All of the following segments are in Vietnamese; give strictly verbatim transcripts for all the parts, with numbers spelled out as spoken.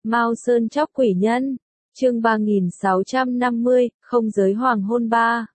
Mao Sơn Chóc Quỷ Nhân, chương ba nghìn sáu trăm năm mươi, không giới hoàng hôn ba.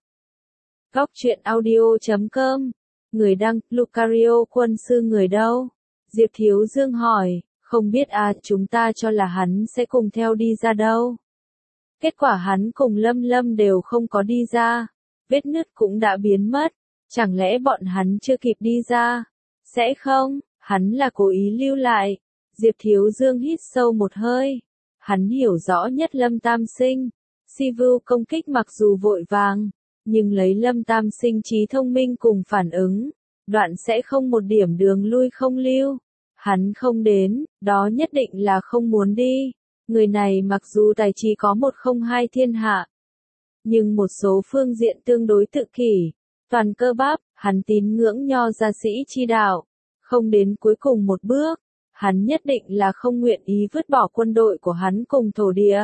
Góc truyện audio chấm com, người đăng, Lucario quân sư người đâu? Diệp Thiếu Dương hỏi, không biết à, chúng ta cho là hắn sẽ cùng theo đi ra đâu. Kết quả hắn cùng Lâm Lâm đều không có đi ra, vết nứt cũng đã biến mất, chẳng lẽ bọn hắn chưa kịp đi ra? Sẽ không, hắn là cố ý lưu lại. Diệp Thiếu Dương hít sâu một hơi, hắn hiểu rõ nhất Lâm Tam Sinh, si vưu công kích mặc dù vội vàng, nhưng lấy Lâm Tam Sinh trí thông minh cùng phản ứng, đoạn sẽ không một điểm đường lui không lưu. Hắn không đến, đó nhất định là không muốn đi. Người này mặc dù tài trí có một không hai thiên hạ, nhưng một số phương diện tương đối tự kỷ, toàn cơ bắp, hắn tín ngưỡng Nho gia sĩ chi đạo, không đến cuối cùng một bước, hắn nhất định là không nguyện ý vứt bỏ quân đội của hắn cùng thổ địa.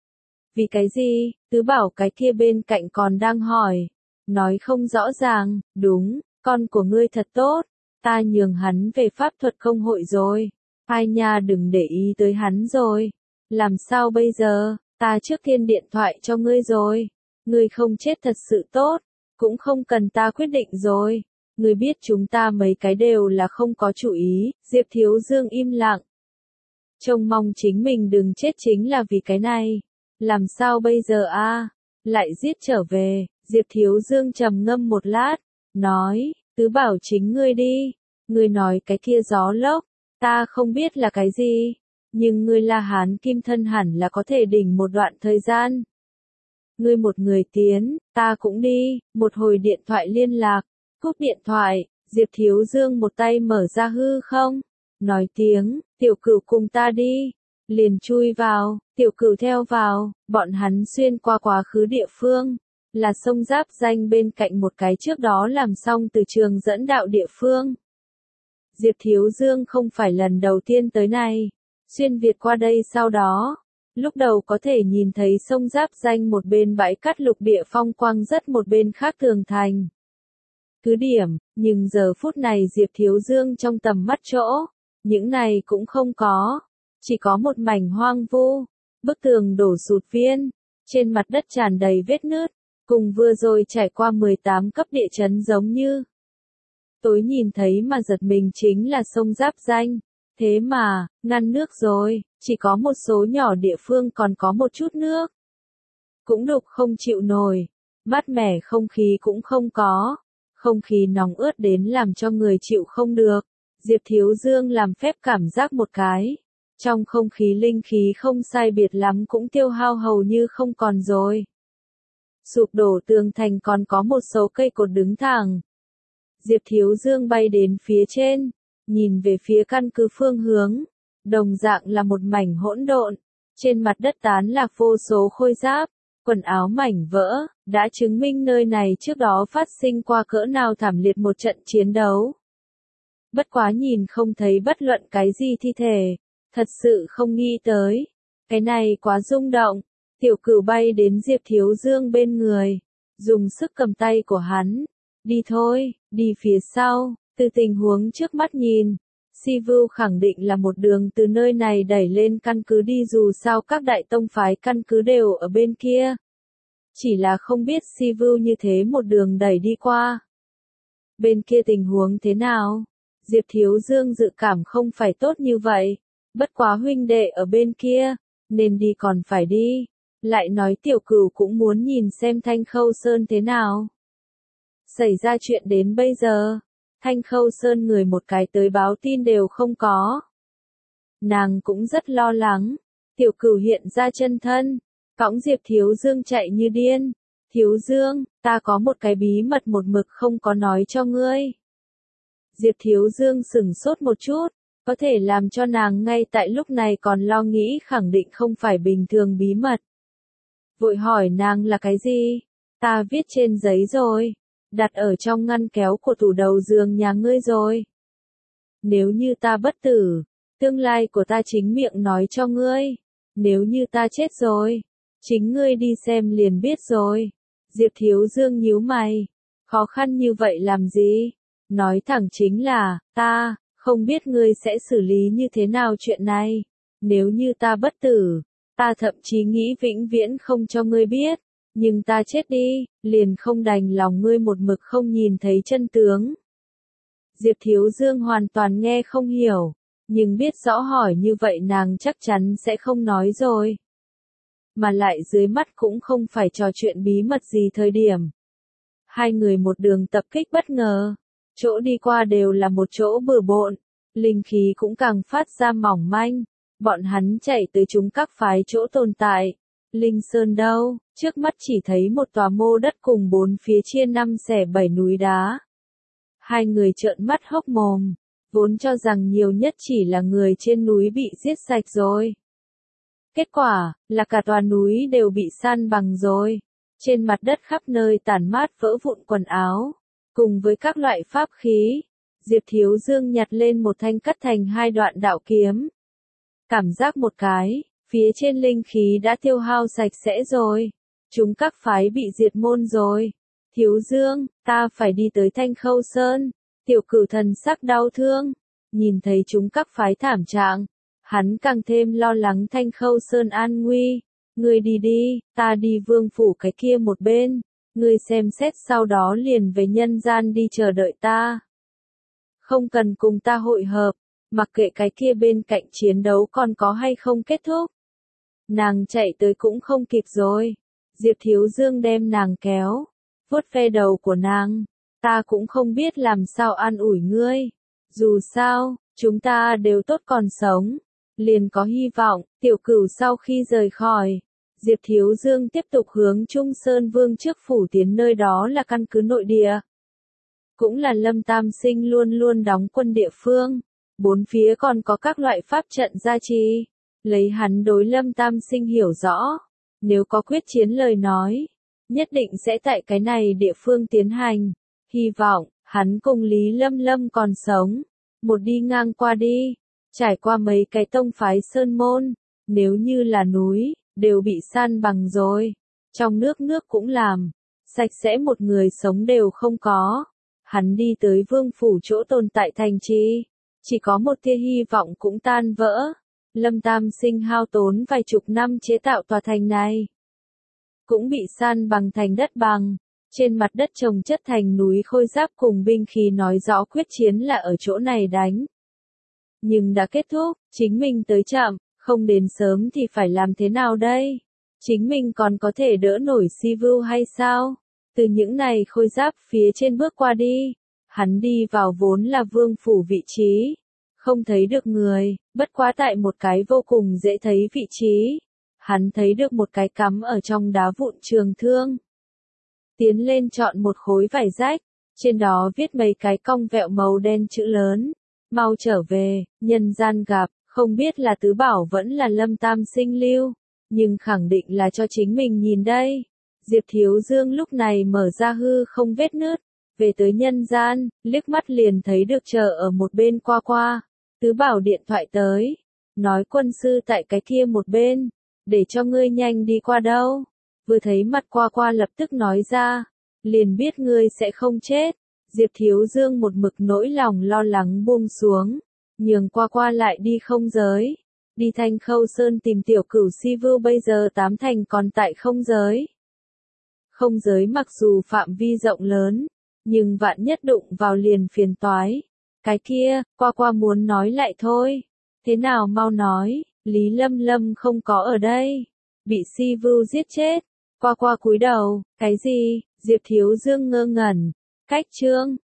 Vì cái gì? Tứ Bảo cái kia bên cạnh còn đang hỏi, nói không rõ ràng. Đúng, con của ngươi thật tốt, ta nhường hắn về pháp thuật công hội rồi. Ai nha, đừng để ý tới hắn rồi. Làm sao bây giờ? Ta trước tiên điện thoại cho ngươi rồi. Ngươi không chết thật sự tốt, cũng không cần ta quyết định rồi. Ngươi biết chúng ta mấy cái đều là không có chủ ý. Diệp Thiếu Dương im lặng. Trông mong chính mình đừng chết chính là vì cái này. Làm sao bây giờ a? Lại giết trở về. Diệp Thiếu Dương trầm ngâm một lát, nói, Tứ Bảo chính ngươi đi. Ngươi nói cái kia gió lốc, ta không biết là cái gì, nhưng ngươi La Hán kim thân hẳn là có thể đỉnh một đoạn thời gian. Ngươi một người tiến, ta cũng đi. Một hồi điện thoại liên lạc, cúp điện thoại, Diệp Thiếu Dương một tay mở ra hư không, nói tiếng, Tiểu Cửu cùng ta đi, liền chui vào. Tiểu Cửu theo vào, bọn hắn xuyên qua quá khứ địa phương, là sông giáp danh bên cạnh một cái trước đó làm xong từ trường dẫn đạo địa phương. Diệp Thiếu Dương không phải lần đầu tiên tới này, xuyên Việt qua đây sau đó, lúc đầu có thể nhìn thấy sông giáp danh một bên bãi cát lục địa phong quang rất một bên khác tường thành. Cứ điểm, nhưng giờ phút này Diệp Thiếu Dương trong tầm mắt chỗ, những này cũng không có, chỉ có một mảnh hoang vu, bức tường đổ sụt viên, trên mặt đất tràn đầy vết nứt, cùng vừa rồi trải qua mười tám cấp địa chấn giống như. Tối nhìn thấy mà giật mình chính là sông giáp danh, thế mà, ngăn nước rồi, chỉ có một số nhỏ địa phương còn có một chút nước. Cũng đục không chịu nổi, mát mẻ không khí cũng không có, không khí nóng ướt đến làm cho người chịu không được. Diệp Thiếu Dương làm phép cảm giác một cái, trong không khí linh khí không sai biệt lắm cũng tiêu hao hầu như không còn rồi. Sụp đổ tường thành còn có một số cây cột đứng thẳng. Diệp Thiếu Dương bay đến phía trên, nhìn về phía căn cứ phương hướng, đồng dạng là một mảnh hỗn độn, trên mặt đất tán lạc vô số khôi giáp, quần áo mảnh vỡ, đã chứng minh nơi này trước đó phát sinh qua cỡ nào thảm liệt một trận chiến đấu. Bất quá nhìn không thấy bất luận cái gì thi thể, thật sự không nghĩ tới, cái này quá rung động. Tiểu Cửu bay đến Diệp Thiếu Dương bên người, dùng sức cầm tay của hắn, đi thôi, đi phía sau, từ tình huống trước mắt nhìn, Si Vưu khẳng định là một đường từ nơi này đẩy lên căn cứ đi dù sao các đại tông phái căn cứ đều ở bên kia. Chỉ là không biết Si Vưu như thế một đường đẩy đi qua. Bên kia tình huống thế nào? Diệp Thiếu Dương dự cảm không phải tốt như vậy, bất quá huynh đệ ở bên kia, nên đi còn phải đi. Lại nói Tiểu Cửu cũng muốn nhìn xem Thanh Khâu Sơn thế nào. Xảy ra chuyện đến bây giờ, Thanh Khâu Sơn người một cái tới báo tin đều không có. Nàng cũng rất lo lắng, Tiểu Cửu hiện ra chân thân, cõng Diệp Thiếu Dương chạy như điên. Thiếu Dương, ta có một cái bí mật một mực không có nói cho ngươi. Diệp Thiếu Dương sửng sốt một chút, có thể làm cho nàng ngay tại lúc này còn lo nghĩ khẳng định không phải bình thường bí mật. Vội hỏi nàng là cái gì? Ta viết trên giấy rồi, đặt ở trong ngăn kéo của tủ đầu giường nhà ngươi rồi. Nếu như ta bất tử, tương lai của ta chính miệng nói cho ngươi. Nếu như ta chết rồi, chính ngươi đi xem liền biết rồi. Diệp Thiếu Dương nhíu mày, khó khăn như vậy làm gì? Nói thẳng chính là, ta, không biết ngươi sẽ xử lý như thế nào chuyện này. Nếu như ta bất tử, ta thậm chí nghĩ vĩnh viễn không cho ngươi biết, nhưng ta chết đi, liền không đành lòng ngươi một mực không nhìn thấy chân tướng. Diệp Thiếu Dương hoàn toàn nghe không hiểu, nhưng biết rõ hỏi như vậy nàng chắc chắn sẽ không nói rồi. Mà lại dưới mắt cũng không phải trò chuyện bí mật gì thời điểm. Hai người một đường tập kích bất ngờ, chỗ đi qua đều là một chỗ bừa bộn, linh khí cũng càng phát ra mỏng manh, bọn hắn chạy tới chúng các phái chỗ tồn tại. Linh Sơn đâu, trước mắt chỉ thấy một tòa mô đất cùng bốn phía chia năm xẻ bảy núi đá. Hai người trợn mắt hốc mồm, vốn cho rằng nhiều nhất chỉ là người trên núi bị giết sạch rồi. Kết quả, là cả tòa núi đều bị san bằng rồi. Trên mặt đất khắp nơi tản mát vỡ vụn quần áo, cùng với các loại pháp khí. Diệp Thiếu Dương nhặt lên một thanh cắt thành hai đoạn đạo kiếm. Cảm giác một cái, phía trên linh khí đã tiêu hao sạch sẽ rồi. Chúng các phái bị diệt môn rồi. Thiếu Dương, ta phải đi tới Thanh Khâu Sơn. Tiểu Cửu thần sắc đau thương, nhìn thấy chúng các phái thảm trạng, hắn càng thêm lo lắng Thanh Khâu Sơn an nguy. Ngươi đi đi, ta đi vương phủ cái kia một bên, ngươi xem xét sau đó liền về nhân gian đi chờ đợi ta. Không cần cùng ta hội hợp, mặc kệ cái kia bên cạnh chiến đấu còn có hay không kết thúc. Nàng chạy tới cũng không kịp rồi. Diệp Thiếu Dương đem nàng kéo, vuốt ve đầu của nàng. Ta cũng không biết làm sao an ủi ngươi. Dù sao, chúng ta đều tốt còn sống. Liền có hy vọng. Tiểu Cửu sau khi rời khỏi, Diệp Thiếu Dương tiếp tục hướng Trung Sơn Vương trước phủ tiến, nơi đó là căn cứ nội địa. Cũng là Lâm Tam Sinh luôn luôn đóng quân địa phương. Bốn phía còn có các loại pháp trận gia trì. Lấy hắn đối Lâm Tam Sinh hiểu rõ. Nếu có quyết chiến lời nói, nhất định sẽ tại cái này địa phương tiến hành. Hy vọng, hắn cùng Lý Lâm Lâm còn sống. Một đi ngang qua đi, trải qua mấy cái tông phái sơn môn, nếu như là núi, đều bị san bằng rồi. Trong nước nước cũng làm, sạch sẽ một người sống đều không có. Hắn đi tới vương phủ chỗ tồn tại thành trì, chỉ có một tia hy vọng cũng tan vỡ. Lâm Tam Sinh hao tốn vài chục năm chế tạo tòa thành này, cũng bị san bằng thành đất bằng. Trên mặt đất trồng chất thành núi khôi giáp cùng binh khí, nói rõ quyết chiến là ở chỗ này đánh. Nhưng đã kết thúc, chính mình tới chậm, không đến sớm thì phải làm thế nào đây? Chính mình còn có thể đỡ nổi Si Vưu hay sao? Từ những này khôi giáp phía trên bước qua đi, hắn đi vào vốn là vương phủ vị trí, không thấy được người, bất quá tại một cái vô cùng dễ thấy vị trí, hắn thấy được một cái cắm ở trong đá vụn trường thương. Tiến lên chọn một khối vải rách, trên đó viết mấy cái cong vẹo màu đen chữ lớn, mau trở về, nhân gian gặp, không biết là tứ bảo vẫn là Lâm Tam Sinh lưu, nhưng khẳng định là cho chính mình nhìn đây. Diệp Thiếu Dương lúc này mở ra hư không vết nứt, về tới nhân gian, liếc mắt liền thấy được chờ ở một bên qua qua, tứ bảo điện thoại tới, nói quân sư tại cái kia một bên, để cho ngươi nhanh đi qua đâu. Vừa thấy mặt qua qua lập tức nói ra, liền biết ngươi sẽ không chết. Diệp Thiếu Dương một mực nỗi lòng lo lắng buông xuống, nhường qua qua lại đi không giới. Đi Thanh Khâu Sơn tìm Tiểu Cửu Si Vưu, bây giờ tám thành còn tại không giới. Không giới mặc dù phạm vi rộng lớn, nhưng vạn nhất đụng vào liền phiền toái. Cái kia, qua qua muốn nói lại thôi. Thế nào mau nói, Lý Lâm Lâm không có ở đây. Bị Si Vưu giết chết. Qua qua cúi đầu, cái gì? Diệp Thiếu Dương ngơ ngẩn. Cách chương